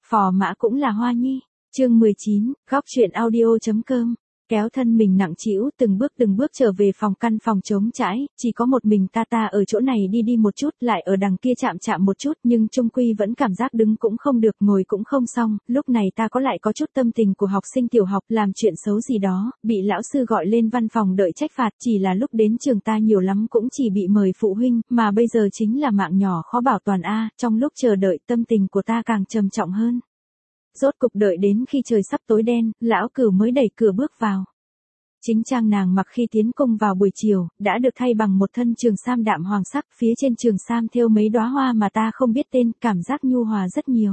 Phò mã cũng là hoa nhi. Chương 19, góc truyện audio.com. Kéo thân mình nặng trĩu từng bước trở về căn phòng trống trải, chỉ có một mình ta ở chỗ này đi một chút, lại ở đằng kia chạm một chút, nhưng chung quy vẫn cảm giác đứng cũng không được, ngồi cũng không xong, lúc này ta lại có chút tâm tình của học sinh tiểu học, làm chuyện xấu gì đó, bị lão sư gọi lên văn phòng đợi trách phạt, chỉ là lúc đến trường ta nhiều lắm cũng chỉ bị mời phụ huynh, mà bây giờ chính là mạng nhỏ khó bảo toàn a, trong lúc chờ đợi tâm tình của ta càng trầm trọng hơn. Rốt cục đợi đến khi trời sắp tối đen, lão Cửu mới đẩy cửa bước vào. Chính trang nàng mặc khi tiến cung vào buổi chiều, đã được thay bằng một thân trường sam đạm hoàng sắc, phía trên trường sam thêu mấy đóa hoa mà ta không biết tên, cảm giác nhu hòa rất nhiều.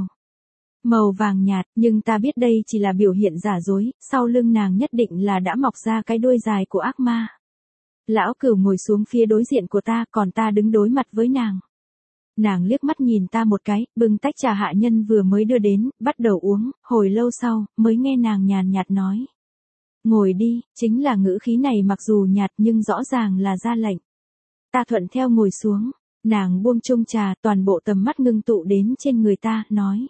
Màu vàng nhạt, nhưng ta biết đây chỉ là biểu hiện giả dối, sau lưng nàng nhất định là đã mọc ra cái đuôi dài của ác ma. Lão Cửu ngồi xuống phía đối diện của ta, còn ta đứng đối mặt với nàng. Nàng liếc mắt nhìn ta một cái, bưng tách trà hạ nhân vừa mới đưa đến, bắt đầu uống, hồi lâu sau, mới nghe nàng nhàn nhạt nói. Ngồi đi, chính là ngữ khí này mặc dù nhạt nhưng rõ ràng là ra lệnh. Ta thuận theo ngồi xuống, nàng buông chung trà, toàn bộ tầm mắt ngưng tụ đến trên người ta, nói.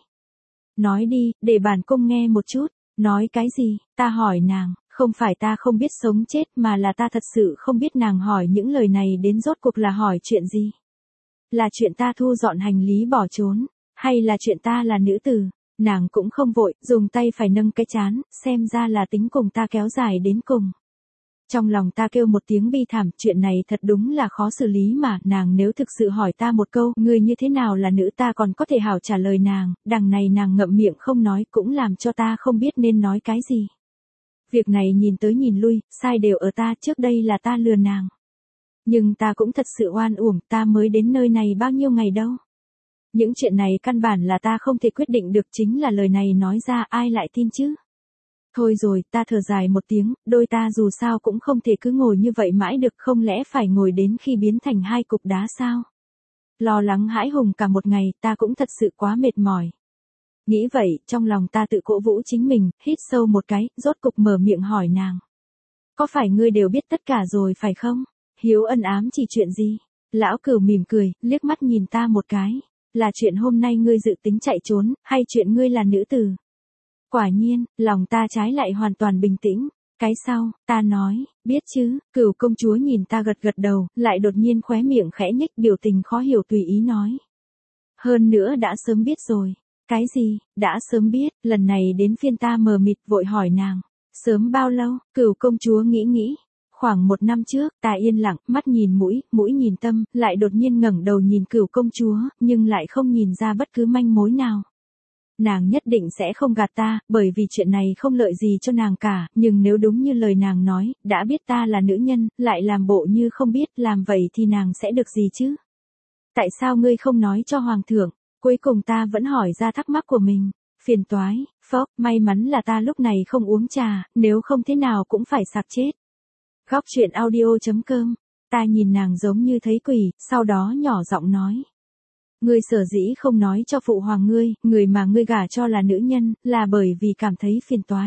Nói đi, để bản cung nghe một chút, nói cái gì, ta hỏi nàng, không phải ta không biết sống chết mà là ta thật sự không biết nàng hỏi những lời này đến rốt cuộc là hỏi chuyện gì. Là chuyện ta thu dọn hành lý bỏ trốn, hay là chuyện ta là nữ tử? Nàng cũng không vội, dùng tay phải nâng cái trán, xem ra là tính cùng ta kéo dài đến cùng. Trong lòng ta kêu một tiếng bi thảm, chuyện này thật đúng là khó xử lý mà, nàng nếu thực sự hỏi ta một câu, ngươi như thế nào là nữ, ta còn có thể hảo trả lời nàng, đằng này nàng ngậm miệng không nói cũng làm cho ta không biết nên nói cái gì. Việc này nhìn tới nhìn lui, sai đều ở ta, trước đây là ta lừa nàng. Nhưng ta cũng thật sự oan uổng, ta mới đến nơi này bao nhiêu ngày đâu. Những chuyện này căn bản là ta không thể quyết định được, chính là lời này nói ra ai lại tin chứ. Thôi rồi, ta thở dài một tiếng, đôi ta dù sao cũng không thể cứ ngồi như vậy mãi được, không lẽ phải ngồi đến khi biến thành hai cục đá sao? Lo lắng hãi hùng cả một ngày, ta cũng thật sự quá mệt mỏi. Nghĩ vậy, trong lòng ta tự cổ vũ chính mình, hít sâu một cái, rốt cục mở miệng hỏi nàng. Có phải ngươi đều biết tất cả rồi phải không? Hiếu ân ám chỉ chuyện gì? Lão Cửu mỉm cười, liếc mắt nhìn ta một cái. Là chuyện hôm nay ngươi dự tính chạy trốn, hay chuyện ngươi là nữ tử? Quả nhiên, lòng ta trái lại hoàn toàn bình tĩnh. Cái sau, ta nói, biết chứ, Cửu công chúa nhìn ta gật đầu, lại đột nhiên khóe miệng khẽ nhếch, biểu tình khó hiểu tùy ý nói. Hơn nữa đã sớm biết rồi. Cái gì, đã sớm biết, lần này đến phiên ta mờ mịt vội hỏi nàng. Sớm bao lâu? Cửu công chúa nghĩ. Khoảng 1 năm trước, ta yên lặng, mắt nhìn mũi nhìn tâm, lại đột nhiên ngẩng đầu nhìn Cửu công chúa, nhưng lại không nhìn ra bất cứ manh mối nào. Nàng nhất định sẽ không gạt ta, bởi vì chuyện này không lợi gì cho nàng cả, nhưng nếu đúng như lời nàng nói, đã biết ta là nữ nhân, lại làm bộ như không biết, làm vậy thì nàng sẽ được gì chứ? Tại sao ngươi không nói cho hoàng thượng? Cuối cùng ta vẫn hỏi ra thắc mắc của mình. Phiền toái, phốc, may mắn là ta lúc này không uống trà, nếu không thế nào cũng phải sặc chết. Góc truyện audio.com. Ta nhìn nàng giống như thấy quỷ, sau đó nhỏ giọng nói. Ngươi sở dĩ không nói cho phụ hoàng ngươi, người mà ngươi gả cho là nữ nhân, là bởi vì cảm thấy phiền toái.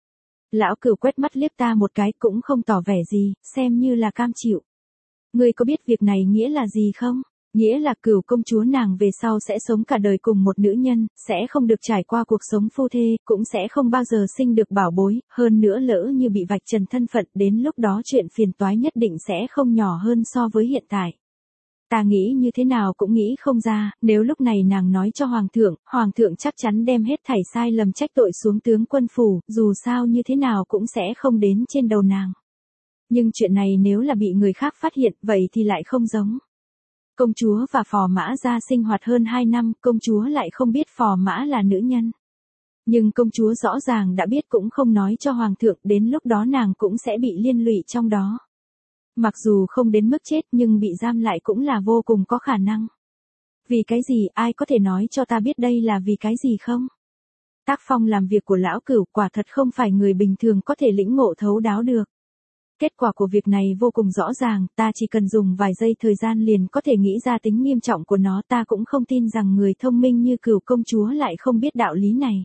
Lão Cửu quét mắt liếc ta một cái cũng không tỏ vẻ gì, xem như là cam chịu. Ngươi có biết việc này nghĩa là gì không? Nghĩa là Cửu công chúa nàng về sau sẽ sống cả đời cùng một nữ nhân, sẽ không được trải qua cuộc sống phu thê, cũng sẽ không bao giờ sinh được bảo bối, hơn nữa lỡ như bị vạch trần thân phận, đến lúc đó chuyện phiền toái nhất định sẽ không nhỏ hơn so với hiện tại. Ta nghĩ như thế nào cũng nghĩ không ra, nếu lúc này nàng nói cho hoàng thượng chắc chắn đem hết thảy sai lầm trách tội xuống tướng quân phủ, dù sao như thế nào cũng sẽ không đến trên đầu nàng. Nhưng chuyện này nếu là bị người khác phát hiện, vậy thì lại không giống. Công chúa và phò mã gia sinh hoạt hơn 2 năm, công chúa lại không biết phò mã là nữ nhân. Nhưng công chúa rõ ràng đã biết cũng không nói cho hoàng thượng, đến lúc đó nàng cũng sẽ bị liên lụy trong đó. Mặc dù không đến mức chết nhưng bị giam lại cũng là vô cùng có khả năng. Vì cái gì, ai có thể nói cho ta biết đây là vì cái gì không? Tác phong làm việc của lão Cửu quả thật không phải người bình thường có thể lĩnh ngộ thấu đáo được. Kết quả của việc này vô cùng rõ ràng, ta chỉ cần dùng vài giây thời gian liền có thể nghĩ ra tính nghiêm trọng của nó, ta cũng không tin rằng người thông minh như Cửu công chúa lại không biết đạo lý này.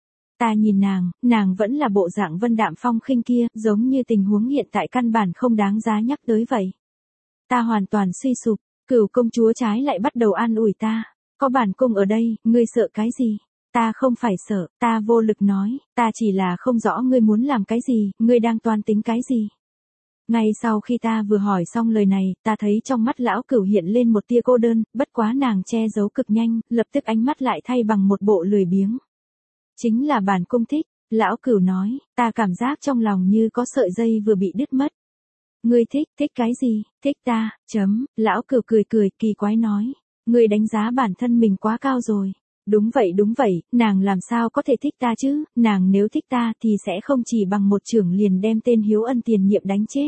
Ta nhìn nàng vẫn là bộ dạng vân đạm phong khinh kia, giống như tình huống hiện tại căn bản không đáng giá nhắc tới vậy. Ta hoàn toàn suy sụp, Cửu công chúa trái lại bắt đầu an ủi ta. Có bản cung ở đây, ngươi sợ cái gì? Ta không phải sợ, ta vô lực nói, ta chỉ là không rõ ngươi muốn làm cái gì, ngươi đang toan tính cái gì. Ngay sau khi ta vừa hỏi xong lời này, ta thấy trong mắt lão cửu hiện lên một tia cô đơn, bất quá nàng che giấu cực nhanh, lập tức ánh mắt lại thay bằng một bộ lười biếng. Chính là bản cung thích, lão cửu nói, ta cảm giác trong lòng như có sợi dây vừa bị đứt mất. Ngươi thích cái gì, thích ta, lão cửu cười cười kỳ quái nói, ngươi đánh giá bản thân mình quá cao rồi. Đúng vậy, nàng làm sao có thể thích ta chứ, nàng nếu thích ta thì sẽ không chỉ bằng một chưởng liền đem tên Hiếu Ân tiền nhiệm đánh chết.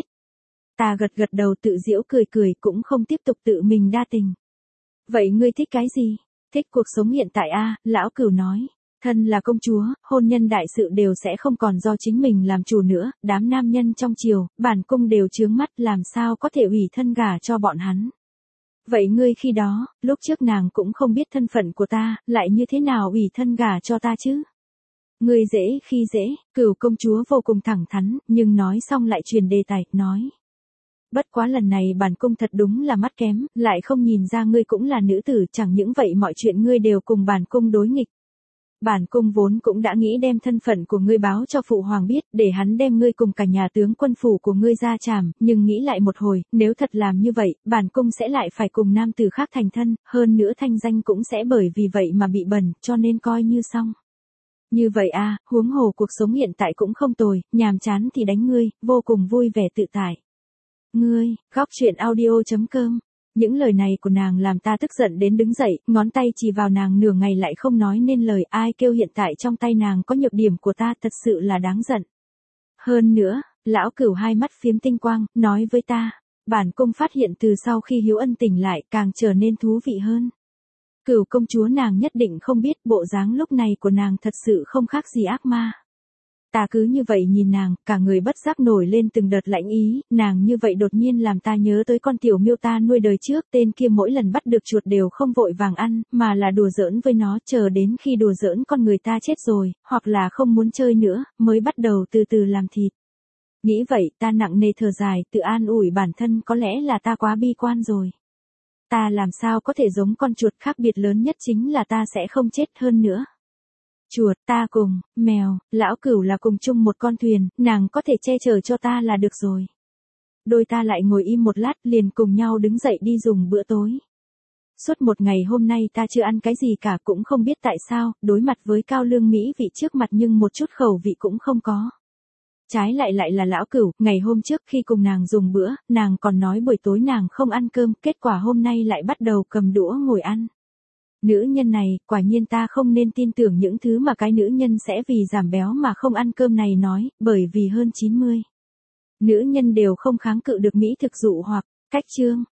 Ta gật đầu tự giễu cười cũng không tiếp tục tự mình đa tình. Vậy ngươi thích cái gì? Thích cuộc sống hiện tại a, lão cửu nói. Thân là công chúa, hôn nhân đại sự đều sẽ không còn do chính mình làm chủ nữa, đám nam nhân trong triều, bản cung đều chướng mắt làm sao có thể ủy thân gả cho bọn hắn. Vậy ngươi khi đó, lúc trước nàng cũng không biết thân phận của ta, lại như thế nào ủy thân gả cho ta chứ? Ngươi dễ khi dễ, Cửu công chúa vô cùng thẳng thắn, nhưng nói xong lại truyền đề tài, nói. Bất quá lần này bản cung thật đúng là mắt kém, lại không nhìn ra ngươi cũng là nữ tử, chẳng những vậy mọi chuyện ngươi đều cùng bản cung đối nghịch. Bản cung vốn cũng đã nghĩ đem thân phận của ngươi báo cho phụ hoàng biết, để hắn đem ngươi cùng cả nhà tướng quân phủ của ngươi ra trảm, nhưng nghĩ lại một hồi, nếu thật làm như vậy, bản cung sẽ lại phải cùng nam tử khác thành thân, hơn nữa thanh danh cũng sẽ bởi vì vậy mà bị bẩn, cho nên coi như xong. Như vậy a, huống hồ cuộc sống hiện tại cũng không tồi, nhàm chán thì đánh ngươi, vô cùng vui vẻ tự tại. Ngươi, góc truyện audio.com. Những lời này của nàng làm ta tức giận đến đứng dậy, ngón tay chỉ vào nàng nửa ngày lại không nói nên lời, ai kêu hiện tại trong tay nàng có nhược điểm của ta, thật sự là đáng giận. Hơn nữa, lão cửu hai mắt phiếm tinh quang, nói với ta, bản cung phát hiện từ sau khi Hiếu Ân tỉnh lại càng trở nên thú vị hơn. Cửu công chúa nàng nhất định không biết bộ dáng lúc này của nàng thật sự không khác gì ác ma. Ta cứ như vậy nhìn nàng, cả người bất giác nổi lên từng đợt lạnh ý, nàng như vậy đột nhiên làm ta nhớ tới con tiểu miêu ta nuôi đời trước, tên kia mỗi lần bắt được chuột đều không vội vàng ăn, mà là đùa giỡn với nó, chờ đến khi đùa giỡn con người ta chết rồi, hoặc là không muốn chơi nữa, mới bắt đầu từ từ làm thịt. Nghĩ vậy, ta nặng nề thở dài, tự an ủi bản thân có lẽ là ta quá bi quan rồi. Ta làm sao có thể giống con chuột, khác biệt lớn nhất chính là ta sẽ không chết hơn nữa. Chuột, ta cùng, mèo, lão cửu là cùng chung một con thuyền, nàng có thể che chở cho ta là được rồi. Đôi ta lại ngồi im một lát liền cùng nhau đứng dậy đi dùng bữa tối. Suốt một ngày hôm nay ta chưa ăn cái gì cả, cũng không biết tại sao, đối mặt với cao lương mỹ vị trước mặt nhưng một chút khẩu vị cũng không có. Trái lại là lão cửu, ngày hôm trước khi cùng nàng dùng bữa, nàng còn nói buổi tối nàng không ăn cơm, kết quả hôm nay lại bắt đầu cầm đũa ngồi ăn. Nữ nhân này, quả nhiên ta không nên tin tưởng những thứ mà cái nữ nhân sẽ vì giảm béo mà không ăn cơm này nói, bởi vì hơn 90. Nữ nhân đều không kháng cự được mỹ thực dụ hoặc, cách chương.